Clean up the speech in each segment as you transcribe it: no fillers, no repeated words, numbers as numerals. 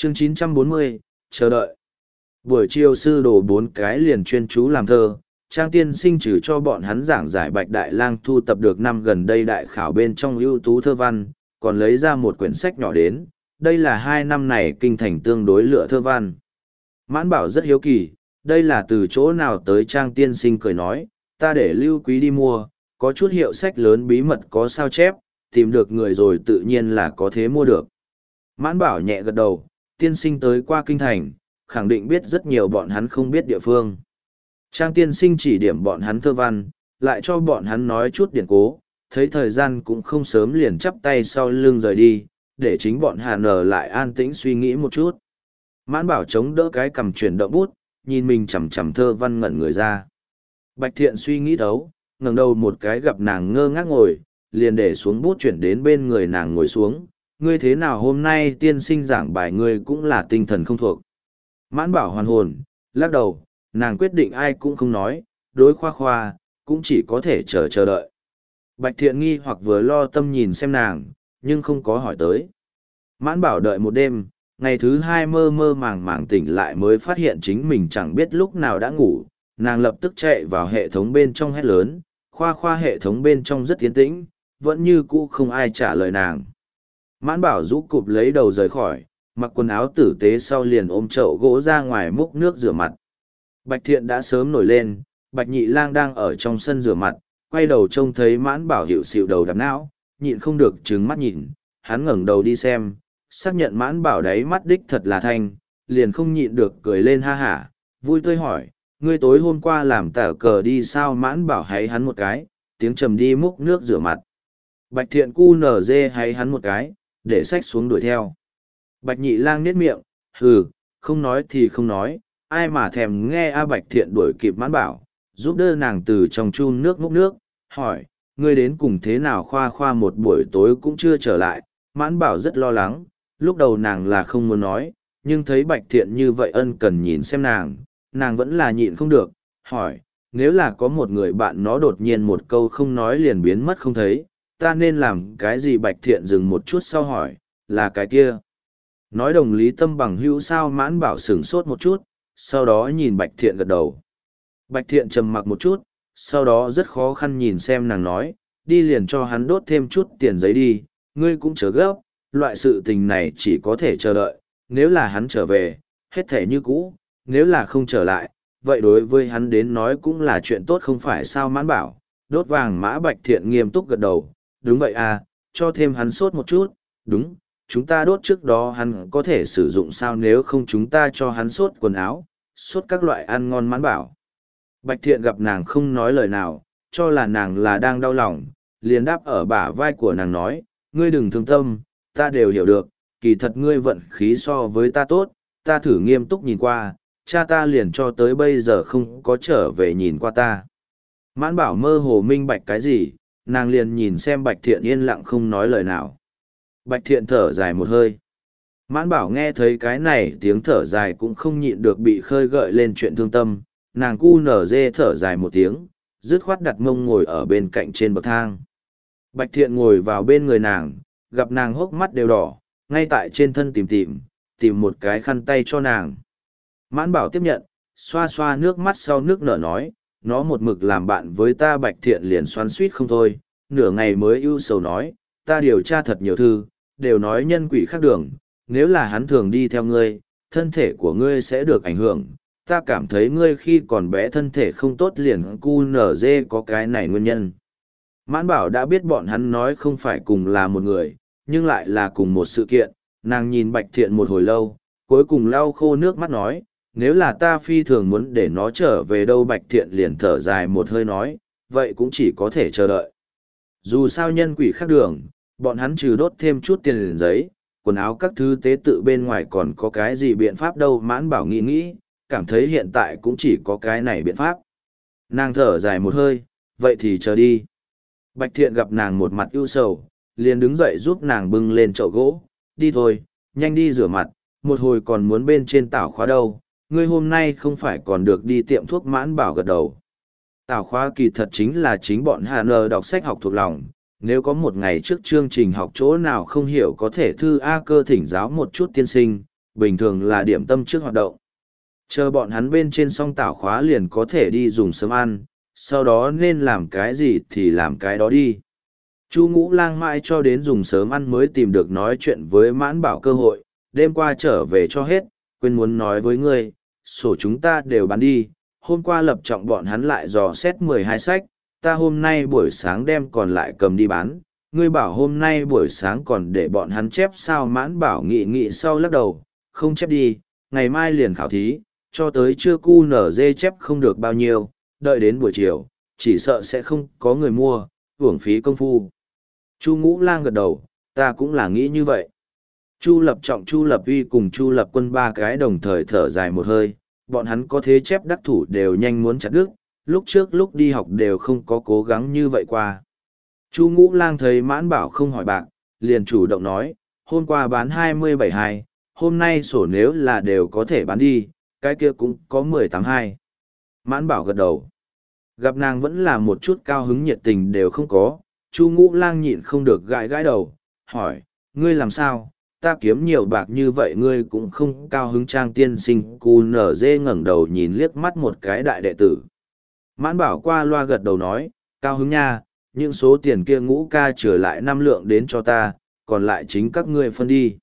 Chương 940, chờ đợi. Buổi chiều sư đồ 4 cái liền chuyên chú làm thơ, Trang tiên sinh trừ cho bọn hắn giảng giải Bạch Đại Lang thu tập được năm gần đây đại khảo bên trong ưu tú thơ văn, còn lấy ra một quyển sách nhỏ đến, đây là 2 năm này kinh thành tương đối lựa thơ văn. Mãn Bảo rất hiếu kỳ, đây là từ chỗ nào tới. Trang tiên sinh cười nói, ta để Lưu Quý đi mua, có chút hiệu sách lớn bí mật có sao chép, tìm được người rồi tự nhiên là có thế mua được. Mãn Bảo nhẹ gật đầu, tiên sinh tới qua kinh thành, khẳng định biết rất nhiều bọn hắn không biết địa phương. Trang tiên sinh chỉ điểm bọn hắn thơ văn, lại cho bọn hắn nói chút điển cố, thấy thời gian cũng không sớm liền chắp tay sau lưng rời đi, để chính bọn Hà Nở lại an tĩnh suy nghĩ một chút. Mãn Bảo chống đỡ cái cầm chuyển động bút, nhìn mình chằm chằm thơ văn ngẩn người ra. Bạch Thiện suy nghĩ thấu, ngẩng đầu một cái gặp nàng ngơ ngác ngồi, liền để xuống bút chuyển đến bên người nàng ngồi xuống. Ngươi thế nào hôm nay tiên sinh giảng bài ngươi cũng là tinh thần không thuộc. Mãn Bảo hoàn hồn, lắc đầu, nàng quyết định ai cũng không nói, đối khoa khoa, cũng chỉ có thể chờ đợi. Bạch Thiện nghi hoặc vừa lo tâm nhìn xem nàng, nhưng không có hỏi tới. Mãn Bảo đợi một đêm, ngày thứ 2 mơ mơ màng màng tỉnh lại mới phát hiện chính mình chẳng biết lúc nào đã ngủ, nàng lập tức chạy vào hệ thống bên trong hét lớn, khoa khoa hệ thống bên trong rất tiến tĩnh, vẫn như cũ không ai trả lời nàng. Mãn Bảo rũ cụp lấy đầu rời khỏi, mặc quần áo tử tế sau liền ôm chậu gỗ ra ngoài múc nước rửa mặt. Bạch Thiện đã sớm nổi lên, Bạch Nhị Lang đang ở trong sân rửa mặt, quay đầu trông thấy Mãn Bảo hiệu xịu đầu đập não, nhịn không được trừng mắt nhìn, hắn ngẩng đầu đi xem, xác nhận Mãn Bảo đáy mắt đích thật là thanh, liền không nhịn được cười lên ha hả, vui tươi hỏi, ngươi tối hôm qua làm tả cờ đi sao? Mãn Bảo háy hắn một cái, tiếng trầm đi múc nước rửa mặt. Bạch Thiện cu nở dê háy hắn một cái, để xách xuống đuổi theo. Bạch Nhị Lang nhếch miệng, hừ, không nói thì không nói, ai mà thèm nghe. Bạch Thiện đuổi kịp Mãn Bảo, giúp đỡ nàng từ trong chun nước múc nước, hỏi, ngươi đến cùng thế nào? Khoa khoa một buổi tối cũng chưa trở lại. Mãn Bảo rất lo lắng, lúc đầu nàng là không muốn nói, nhưng thấy Bạch Thiện như vậy ân cần nhìn xem nàng vẫn là nhịn không được, hỏi, nếu là có một người bạn nó đột nhiên một câu không nói liền biến mất không thấy, ta nên làm cái gì? Bạch Thiện dừng một chút sau hỏi, là cái kia. Nói đồng lý tâm bằng hữu sao? Mãn Bảo sửng sốt một chút, sau đó nhìn Bạch Thiện gật đầu. Bạch Thiện trầm mặc một chút, sau đó rất khó khăn nhìn xem nàng nói, đi liền cho hắn đốt thêm chút tiền giấy đi, ngươi cũng chớ gấp, loại sự tình này chỉ có thể chờ đợi, nếu là hắn trở về, hết thể như cũ, nếu là không trở lại, vậy đối với hắn đến nói cũng là chuyện tốt không phải sao? Mãn Bảo, đốt vàng mã. Bạch Thiện nghiêm túc gật đầu, đúng vậy à, cho thêm hắn sốt một chút, đúng, chúng ta đốt trước đó hắn có thể sử dụng sao? Nếu không chúng ta cho hắn sốt quần áo, sốt các loại ăn ngon. Mãn Bảo. Bạch Thiện gặp nàng không nói lời nào, cho là nàng là đang đau lòng, liền đáp ở bả vai của nàng nói, ngươi đừng thương tâm, ta đều hiểu được, kỳ thật ngươi vận khí so với ta tốt, ta thử nghiêm túc nhìn qua, cha ta liền cho tới bây giờ không có trở về nhìn qua ta. Mãn Bảo mơ hồ minh bạch cái gì, nàng liền nhìn xem Bạch Thiện yên lặng không nói lời nào. Bạch Thiện thở dài một hơi. Mãn Bảo nghe thấy cái này tiếng thở dài cũng không nhịn được bị khơi gợi lên chuyện thương tâm, nàng cu nở dê thở dài một tiếng, dứt khoát đặt mông ngồi ở bên cạnh trên bậc thang. Bạch Thiện ngồi vào bên người nàng, gặp nàng hốc mắt đều đỏ, ngay tại trên thân tìm một cái khăn tay cho nàng. Mãn Bảo tiếp nhận, xoa xoa nước mắt sau nước nở nói, nó một mực làm bạn với ta. Bạch Thiện liền xoắn suýt không thôi, nửa ngày mới ưu sầu nói, ta điều tra thật nhiều thư, đều nói nhân quỷ khác đường, nếu là hắn thường đi theo ngươi, thân thể của ngươi sẽ được ảnh hưởng. Ta cảm thấy ngươi khi còn bé thân thể không tốt liền cu nở dê có cái này nguyên nhân. Mãn Bảo đã biết bọn hắn nói không phải cùng là một người, nhưng lại là cùng một sự kiện, nàng nhìn Bạch Thiện một hồi lâu, cuối cùng lau khô nước mắt nói, nếu là ta phi thường muốn để nó trở về đâu? Bạch Thiện liền thở dài một hơi nói, vậy cũng chỉ có thể chờ đợi. Dù sao nhân quỷ khác đường, bọn hắn trừ đốt thêm chút tiền liền giấy, quần áo các thứ tế tự bên ngoài còn có cái gì biện pháp đâu? Mãn Bảo nghĩ, cảm thấy hiện tại cũng chỉ có cái này biện pháp. Nàng thở dài một hơi, vậy thì chờ đi. Bạch Thiện gặp nàng một mặt ưu sầu, liền đứng dậy giúp nàng bưng lên chậu gỗ, đi thôi, nhanh đi rửa mặt, một hồi còn muốn bên trên tảo khóa đâu, ngươi hôm nay không phải còn được đi tiệm thuốc? Mãn Bảo gật đầu. Tảo khóa kỳ thật chính là chính bọn Hà Nờ đọc sách học thuộc lòng, nếu có một ngày trước chương trình học chỗ nào không hiểu có thể thư A cơ thỉnh giáo một chút tiên sinh, bình thường là điểm tâm trước hoạt động. Chờ bọn hắn bên trên xong tảo khóa liền có thể đi dùng sớm ăn, sau đó nên làm cái gì thì làm cái đó đi. Chu Ngũ Lang mãi cho đến dùng sớm ăn mới tìm được nói chuyện với Mãn Bảo cơ hội, đêm qua trở về cho hết, quên muốn nói với ngươi, sổ chúng ta đều bán đi, hôm qua Lập Trọng bọn hắn lại dò xét 12 sách, ta hôm nay buổi sáng đem còn lại cầm đi bán, ngươi bảo hôm nay buổi sáng còn để bọn hắn chép sao. Mãn Bảo nghị nghị sau lắc đầu, không chép đi, ngày mai liền khảo thí, cho tới trưa cu nở dê chép không được bao nhiêu, đợi đến buổi chiều, chỉ sợ sẽ không có người mua, uổng phí công phu. Chu Ngũ Lang gật đầu, ta cũng là nghĩ như vậy. Chu Lập Trọng, Chu Lập Uy cùng Chu Lập Quân ba cái đồng thời thở dài một hơi, bọn hắn có thế chép đắc thủ đều nhanh muốn chặt đứt, lúc trước lúc đi học đều không có cố gắng như vậy qua. Chu Ngũ Lang thấy Mãn Bảo không hỏi bạc, liền chủ động nói, hôm qua bán 27.2, hôm nay sổ nếu là đều có thể bán đi, cái kia cũng có 18.2. Mãn Bảo gật đầu. Gặp nàng vẫn là một chút cao hứng nhiệt tình đều không có, Chu Ngũ Lang nhịn không được gãi gãi đầu, hỏi, ngươi làm sao, ta kiếm nhiều bạc như vậy ngươi cũng không cao hứng. Trang tiên sinh cu nở dê ngẩng đầu nhìn liếc mắt một cái đại đệ tử. Mãn Bảo qua loa gật đầu nói, cao hứng nha, những số tiền kia Ngũ ca trở lại 5 lượng đến cho ta, còn lại chính các ngươi phân đi.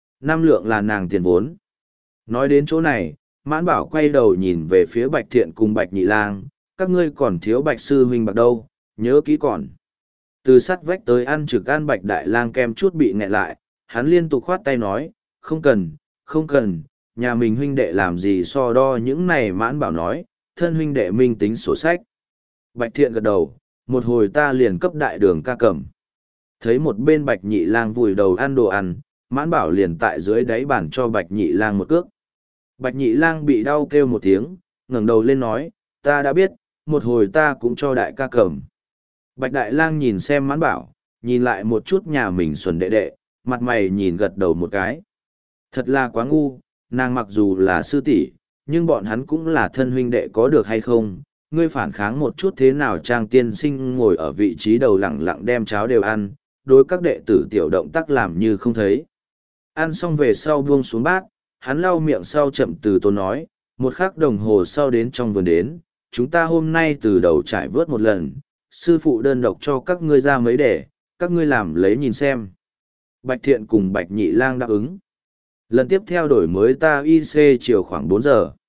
5 lượng là nàng tiền vốn. Nói đến chỗ này, Mãn Bảo quay đầu nhìn về phía Bạch Thiện cùng Bạch Nhị Lang, các ngươi còn thiếu Bạch sư huynh bạc đâu, nhớ kỹ còn. Từ sắt vách tới ăn trực ăn Bạch Đại Lang kem chút bị nghẹn lại, hắn liên tục khoát tay nói, không cần, không cần, nhà mình huynh đệ làm gì so đo những này. Mãn Bảo nói, thân huynh đệ minh tính sổ sách. Bạch Thiện gật đầu, một hồi ta liền cấp đại đường ca cầm. Thấy một bên Bạch Nhị Lang vùi đầu ăn đồ ăn, Mãn Bảo liền tại dưới đáy bàn cho Bạch Nhị Lang một cước. Bạch Nhị Lang bị đau kêu một tiếng, ngẩng đầu lên nói, ta đã biết, một hồi ta cũng cho đại ca cầm. Bạch Đại Lang nhìn xem Mãn Bảo, nhìn lại một chút nhà mình xuẩn đệ đệ, mặt mày nhìn gật đầu một cái. Thật là quá ngu, nàng mặc dù là sư tỷ, nhưng bọn hắn cũng là thân huynh đệ có được hay không, ngươi phản kháng một chút thế nào. Trang tiên sinh ngồi ở vị trí đầu lặng lặng đem cháo đều ăn, đối các đệ tử tiểu động tác làm như không thấy. Ăn xong về sau buông xuống bát, hắn lau miệng sau chậm từ tốn nói, một khắc đồng hồ sau đến trong vườn đến, chúng ta hôm nay từ đầu trải vớt một lần, sư phụ đơn độc cho các ngươi ra mấy để, các ngươi làm lấy nhìn xem. Bạch Thiện cùng Bạch Nhị Lang đáp ứng. Lần tiếp theo đổi mới ta IC chiều khoảng 4 giờ.